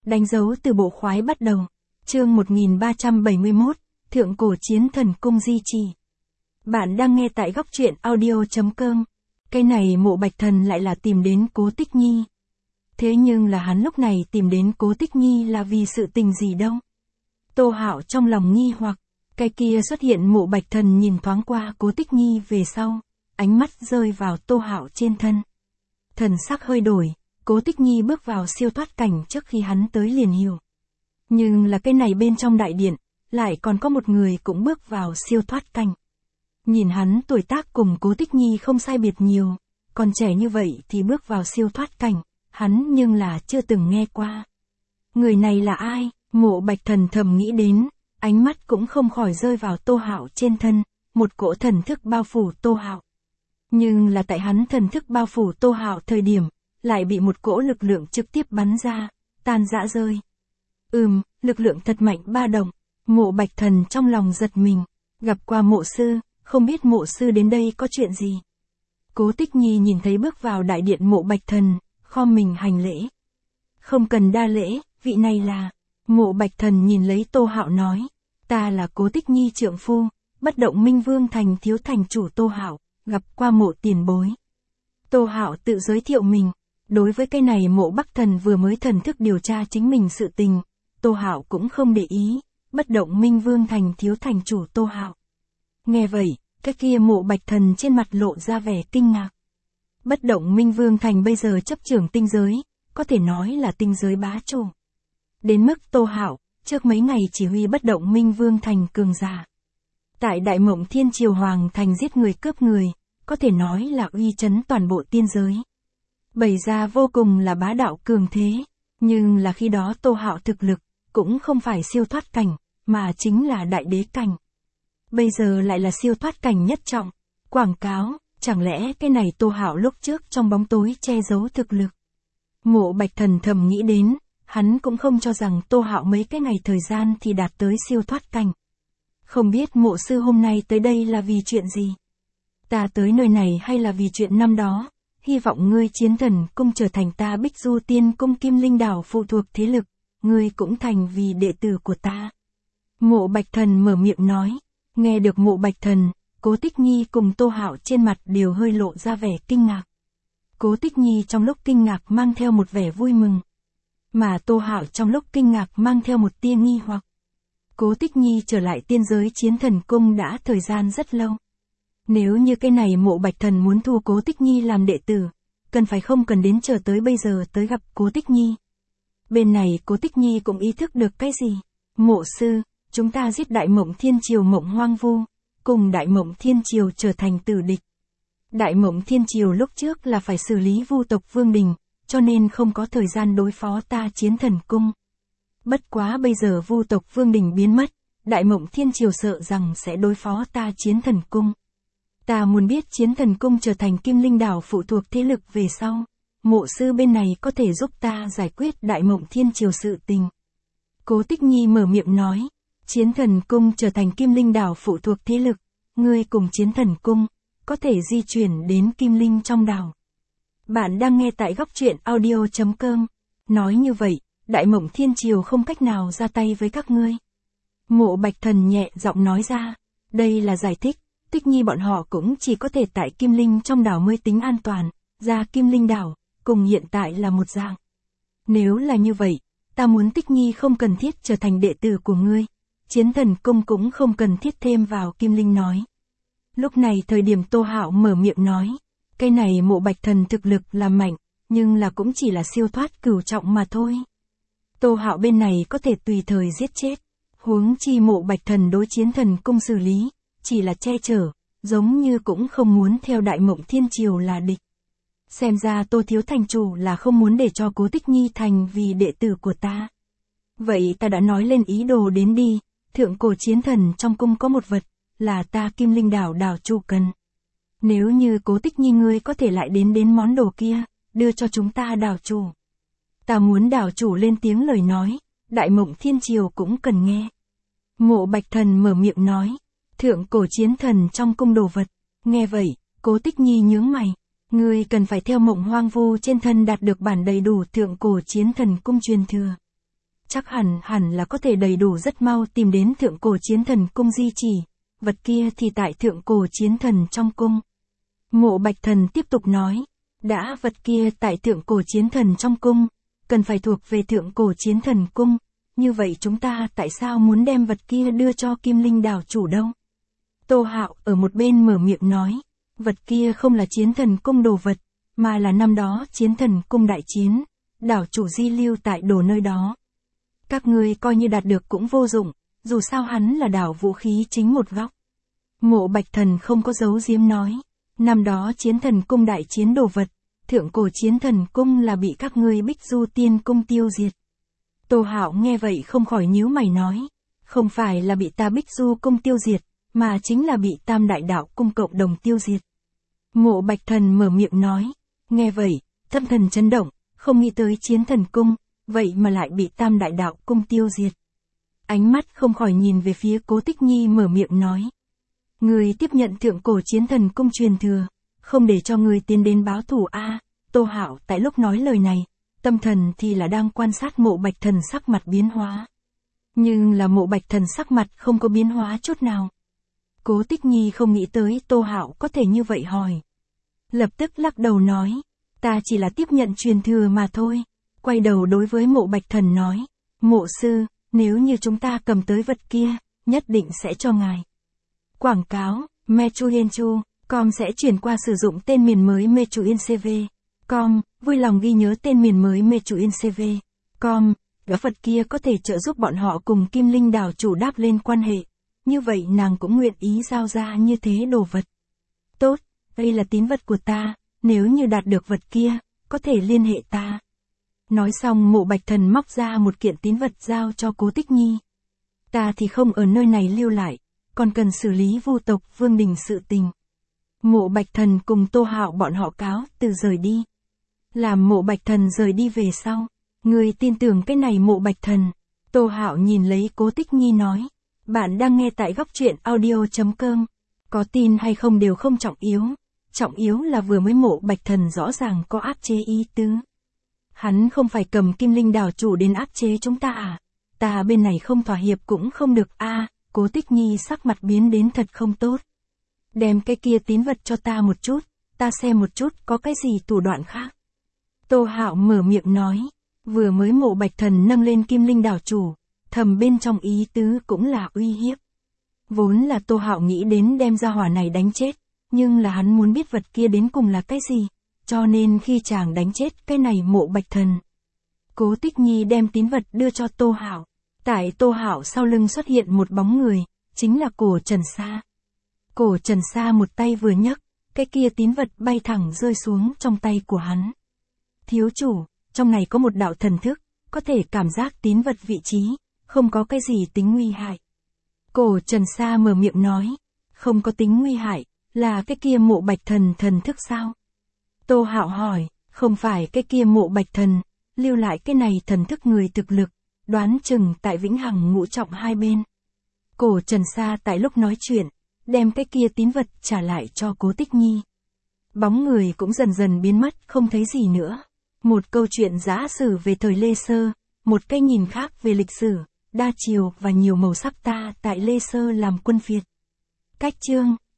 Đánh dấu từ bộ khoái bắt đầu. Chương 1371, Thượng cổ chiến thần cung di trì. Bạn đang nghe tại góc truyện audio.com. Cái này Mộ Bạch Thần lại là tìm đến Cố Tích Nhi. Thế nhưng là hắn lúc này tìm đến Cố Tích Nhi là vì sự tình gì đâu? Tô Hạo trong lòng nghi hoặc, cái kia xuất hiện Mộ Bạch Thần nhìn thoáng qua Cố Tích Nhi về sau, ánh mắt rơi vào Tô Hạo trên thân. Thần sắc hơi đổi, Cố Tích Nhi bước vào siêu thoát cảnh trước khi hắn tới liền hiểu. Nhưng là cái này bên trong đại điện, lại còn có một người cũng bước vào siêu thoát cảnh. Nhìn hắn tuổi tác cùng Cố Tích Nhi không sai biệt nhiều, còn trẻ như vậy thì bước vào siêu thoát cảnh, hắn nhưng là chưa từng nghe qua. Người này là ai? Mộ Bạch Thần thầm nghĩ đến, ánh mắt cũng không khỏi rơi vào Tô Hạo trên thân, một cỗ thần thức bao phủ Tô Hạo. Nhưng là tại hắn thần thức bao phủ Tô Hạo thời điểm, lại bị một cỗ lực lượng trực tiếp bắn ra, tan rã rơi. Lực lượng thật mạnh ba động. Mộ Bạch Thần trong lòng giật mình, gặp qua mộ sư, không biết mộ sư đến đây có chuyện gì. Cố Tích Nhi nhìn thấy bước vào đại điện Mộ Bạch Thần, khom mình hành lễ. Không cần đa lễ, vị này là... Mộ Bạch Thần nhìn lấy Tô Hạo nói, ta là Cố Tích Nhi trượng phu, Bất Động Minh Vương thành thiếu thành chủ Tô Hạo, gặp qua mộ tiền bối. Tô Hạo tự giới thiệu mình, đối với cái này Mộ Bạch Thần vừa mới thần thức điều tra chính mình sự tình, Tô Hạo cũng không để ý, Bất Động Minh Vương thành thiếu thành chủ Tô Hạo. Nghe vậy, cái kia Mộ Bạch Thần trên mặt lộ ra vẻ kinh ngạc. Bất Động Minh Vương thành bây giờ chấp trưởng tinh giới, có thể nói là tinh giới bá chủ. Đến mức Tô Hạo, trước mấy ngày chỉ huy Bất Động Minh Vương thành cường giả. Tại Đại Mộng Thiên Triều Hoàng thành giết người cướp người, có thể nói là uy chấn toàn bộ tiên giới. Bày ra vô cùng là bá đạo cường thế, nhưng là khi đó Tô Hạo thực lực, cũng không phải siêu thoát cảnh, mà chính là đại đế cảnh. Bây giờ lại là siêu thoát cảnh nhất trọng, quảng cáo, chẳng lẽ cái này Tô Hạo lúc trước trong bóng tối che giấu thực lực. Mộ Bạch Thần thầm nghĩ đến, hắn cũng không cho rằng Tô Hạo mấy cái ngày thời gian thì đạt tới siêu thoát cảnh. Không biết mộ sư hôm nay tới đây là vì chuyện gì? Ta tới nơi này hay là vì chuyện năm đó? Hy vọng ngươi Chiến Thần cung trở thành ta Bích Du Tiên cung Kim Linh đảo phụ thuộc thế lực, ngươi cũng thành vì đệ tử của ta. Mộ Bạch Thần mở miệng nói, nghe được Mộ Bạch Thần, Cố Tích Nhi cùng Tô Hạo trên mặt đều hơi lộ ra vẻ kinh ngạc. Cố Tích Nhi trong lúc kinh ngạc mang theo một vẻ vui mừng, mà Tô Hạo trong lúc kinh ngạc mang theo một tia nghi hoặc. Cố Tích Nhi trở lại tiên giới Chiến Thần cung đã thời gian rất lâu. Nếu như cái này Mộ Bạch Thần muốn thu Cố Tích Nhi làm đệ tử, cần phải không cần đến chờ tới bây giờ tới gặp Cố Tích Nhi. Bên này Cố Tích Nhi cũng ý thức được cái gì? Mộ sư, chúng ta giết Đại Mộng Thiên Triều Mộng Hoang Vu, cùng Đại Mộng Thiên Triều trở thành tử địch. Đại Mộng Thiên Triều lúc trước là phải xử lý Vu tộc Vương Đình, cho nên không có thời gian đối phó ta Chiến Thần cung. Bất quá bây giờ Vu tộc Vương Đình biến mất, Đại Mộng Thiên Triều sợ rằng sẽ đối phó ta Chiến Thần cung. Ta muốn biết Chiến Thần cung trở thành Kim Linh đảo phụ thuộc thế lực về sau, mộ sư bên này có thể giúp ta giải quyết Đại Mộng Thiên Triều sự tình. Cố Tích Nhi mở miệng nói, Chiến Thần cung trở thành Kim Linh đảo phụ thuộc thế lực, ngươi cùng Chiến Thần cung có thể di chuyển đến Kim Linh trong đảo. Bạn đang nghe tại góc truyện audio.com. Nói như vậy, Đại Mộng Thiên Triều không cách nào ra tay với các ngươi. Mộ Bạch Thần nhẹ giọng nói ra, đây là giải thích, Tích Nhi bọn họ cũng chỉ có thể tại Kim Linh trong đảo mới tính an toàn, ra Kim Linh đảo, cùng hiện tại là một dạng. Nếu là như vậy, ta muốn Tích Nhi không cần thiết trở thành đệ tử của ngươi, Chiến Thần cung cũng không cần thiết thêm vào Kim Linh nói. Lúc này thời điểm Tô Hạo mở miệng nói, cái này Mộ Bạch Thần thực lực là mạnh, nhưng là cũng chỉ là siêu thoát cửu trọng mà thôi. Tô Hạo bên này có thể tùy thời giết chết, huống chi Mộ Bạch Thần đối Chiến Thần cung xử lý, chỉ là che chở, giống như cũng không muốn theo Đại Mộng Thiên Triều là địch. Xem ra Tô thiếu thành chủ là không muốn để cho Cố Tích Nhi thành vì đệ tử của ta. Vậy ta đã nói lên ý đồ đến đi, thượng cổ chiến thần trong cung có một vật, là ta Kim Linh đảo đảo chủ cần. Nếu như Cố Tích Nhi ngươi có thể lại đến món đồ kia, đưa cho chúng ta đảo chủ. Ta muốn đảo chủ lên tiếng lời nói, Đại Mộng Thiên Triều cũng cần nghe. Mộ Bạch Thần mở miệng nói, thượng cổ chiến thần trong cung đồ vật. Nghe vậy, Cố Tích Nhi nhướng mày, ngươi cần phải theo Mộng Hoang Vu trên thân đạt được bản đầy đủ thượng cổ chiến thần cung truyền thừa. chắc hẳn là có thể đầy đủ rất mau tìm đến thượng cổ chiến thần cung di chỉ, vật kia thì tại thượng cổ chiến thần trong cung. Mộ Bạch Thần tiếp tục nói, đã vật kia tại thượng cổ chiến thần trong cung, cần phải thuộc về thượng cổ chiến thần cung, như vậy chúng ta tại sao muốn đem vật kia đưa cho Kim Linh đảo chủ đâu? Tô Hạo ở một bên mở miệng nói, vật kia không là chiến thần cung đồ vật, mà là năm đó chiến thần cung đại chiến, đảo chủ di lưu tại đồ nơi đó. Các ngươi coi như đạt được cũng vô dụng, dù sao hắn là đảo vũ khí chính một góc. Mộ Bạch Thần không có giấu giếm nói, năm đó chiến thần cung đại chiến đồ vật, thượng cổ chiến thần cung là bị các ngươi Bích Du Tiên cung tiêu diệt. Tô Hạo nghe vậy không khỏi nhíu mày nói, không phải là bị ta Bích Du cung tiêu diệt, mà chính là bị Tam Đại Đạo cung cộng đồng tiêu diệt. Mộ Bạch Thần mở miệng nói, nghe vậy, tâm thần chấn động, không nghĩ tới chiến thần cung, vậy mà lại bị Tam Đại Đạo cung tiêu diệt. Ánh mắt không khỏi nhìn về phía Cố Tích Nhi mở miệng nói, người tiếp nhận thượng cổ chiến thần cung truyền thừa, không để cho người tiến đến báo thù a. Tô Hạo tại lúc nói lời này, tâm thần thì là đang quan sát Mộ Bạch Thần sắc mặt biến hóa. Nhưng là Mộ Bạch Thần sắc mặt không có biến hóa chút nào. Cố Tích Nhi không nghĩ tới Tô Hạo có thể như vậy hỏi. Lập tức lắc đầu nói, ta chỉ là tiếp nhận truyền thừa mà thôi. Quay đầu đối với Mộ Bạch Thần nói, Mộ sư, nếu như chúng ta cầm tới vật kia, nhất định sẽ cho ngài. Quảng cáo, Mechuyenchu.com sẽ chuyển qua sử dụng tên miền mới Mechuyencv.com, vui lòng ghi nhớ tên miền mới Mechuyencv.com, gã vật kia có thể trợ giúp bọn họ cùng Kim Linh đảo chủ đáp lên quan hệ, như vậy nàng cũng nguyện ý giao ra như thế đồ vật. Tốt, đây là tín vật của ta, nếu như đạt được vật kia, có thể liên hệ ta. Nói xong Mộ Bạch Thần móc ra một kiện tín vật giao cho Cố Tích Nhi. Ta thì không ở nơi này lưu lại, còn cần xử lý Vu tộc Vương Đình sự tình. Mộ Bạch Thần cùng Tô Hạo bọn họ cáo từ rời đi. Làm Mộ Bạch Thần rời đi về sau, người tin tưởng cái này Mộ Bạch Thần. Tô Hạo nhìn lấy Cố Tích Nhi nói, bạn đang nghe tại góc truyện audio.com, có tin hay không đều không trọng yếu là vừa mới Mộ Bạch Thần rõ ràng có áp chế ý tứ. Hắn không phải cầm Kim Linh đảo chủ đến áp chế chúng ta à? Ta bên này không thỏa hiệp cũng không được a. Cố Tích Nhi sắc mặt biến đến thật không tốt. Đem cái kia tín vật cho ta một chút, ta xem một chút có cái gì thủ đoạn khác. Tô Hạo mở miệng nói, vừa mới Mộ Bạch Thần nâng lên Kim Linh đảo chủ, thầm bên trong ý tứ cũng là uy hiếp. Vốn là Tô Hạo nghĩ đến đem gia hỏa này đánh chết, nhưng là hắn muốn biết vật kia đến cùng là cái gì, cho nên khi chàng đánh chết cái này Mộ Bạch Thần. Cố Tích Nhi đem tín vật đưa cho Tô Hạo. Tại Tô Hạo sau lưng xuất hiện một bóng người, chính là Cổ Trần Sa. Cổ Trần Sa một tay vừa nhấc, cái kia tín vật bay thẳng rơi xuống trong tay của hắn. Thiếu chủ, trong này có một đạo thần thức, có thể cảm giác tín vật vị trí, không có cái gì tính nguy hại. Cổ Trần Sa mở miệng nói, không có tính nguy hại, là cái kia Mộ Bạch Thần thần thức sao? Tô Hạo hỏi, không phải cái kia Mộ Bạch Thần, lưu lại cái này thần thức người thực lực, đoán chừng tại Vĩnh Hằng ngũ trọng hai bên. Cổ Trần Sa tại lúc nói chuyện, đem cái kia tín vật trả lại cho Cố Tích Nhi. Bóng người cũng dần dần biến mất không thấy gì nữa. Một câu chuyện giả sử về thời Lê Sơ, một cái nhìn khác về lịch sử, đa chiều và nhiều màu sắc ta tại Lê Sơ làm quân phiệt. Cách chương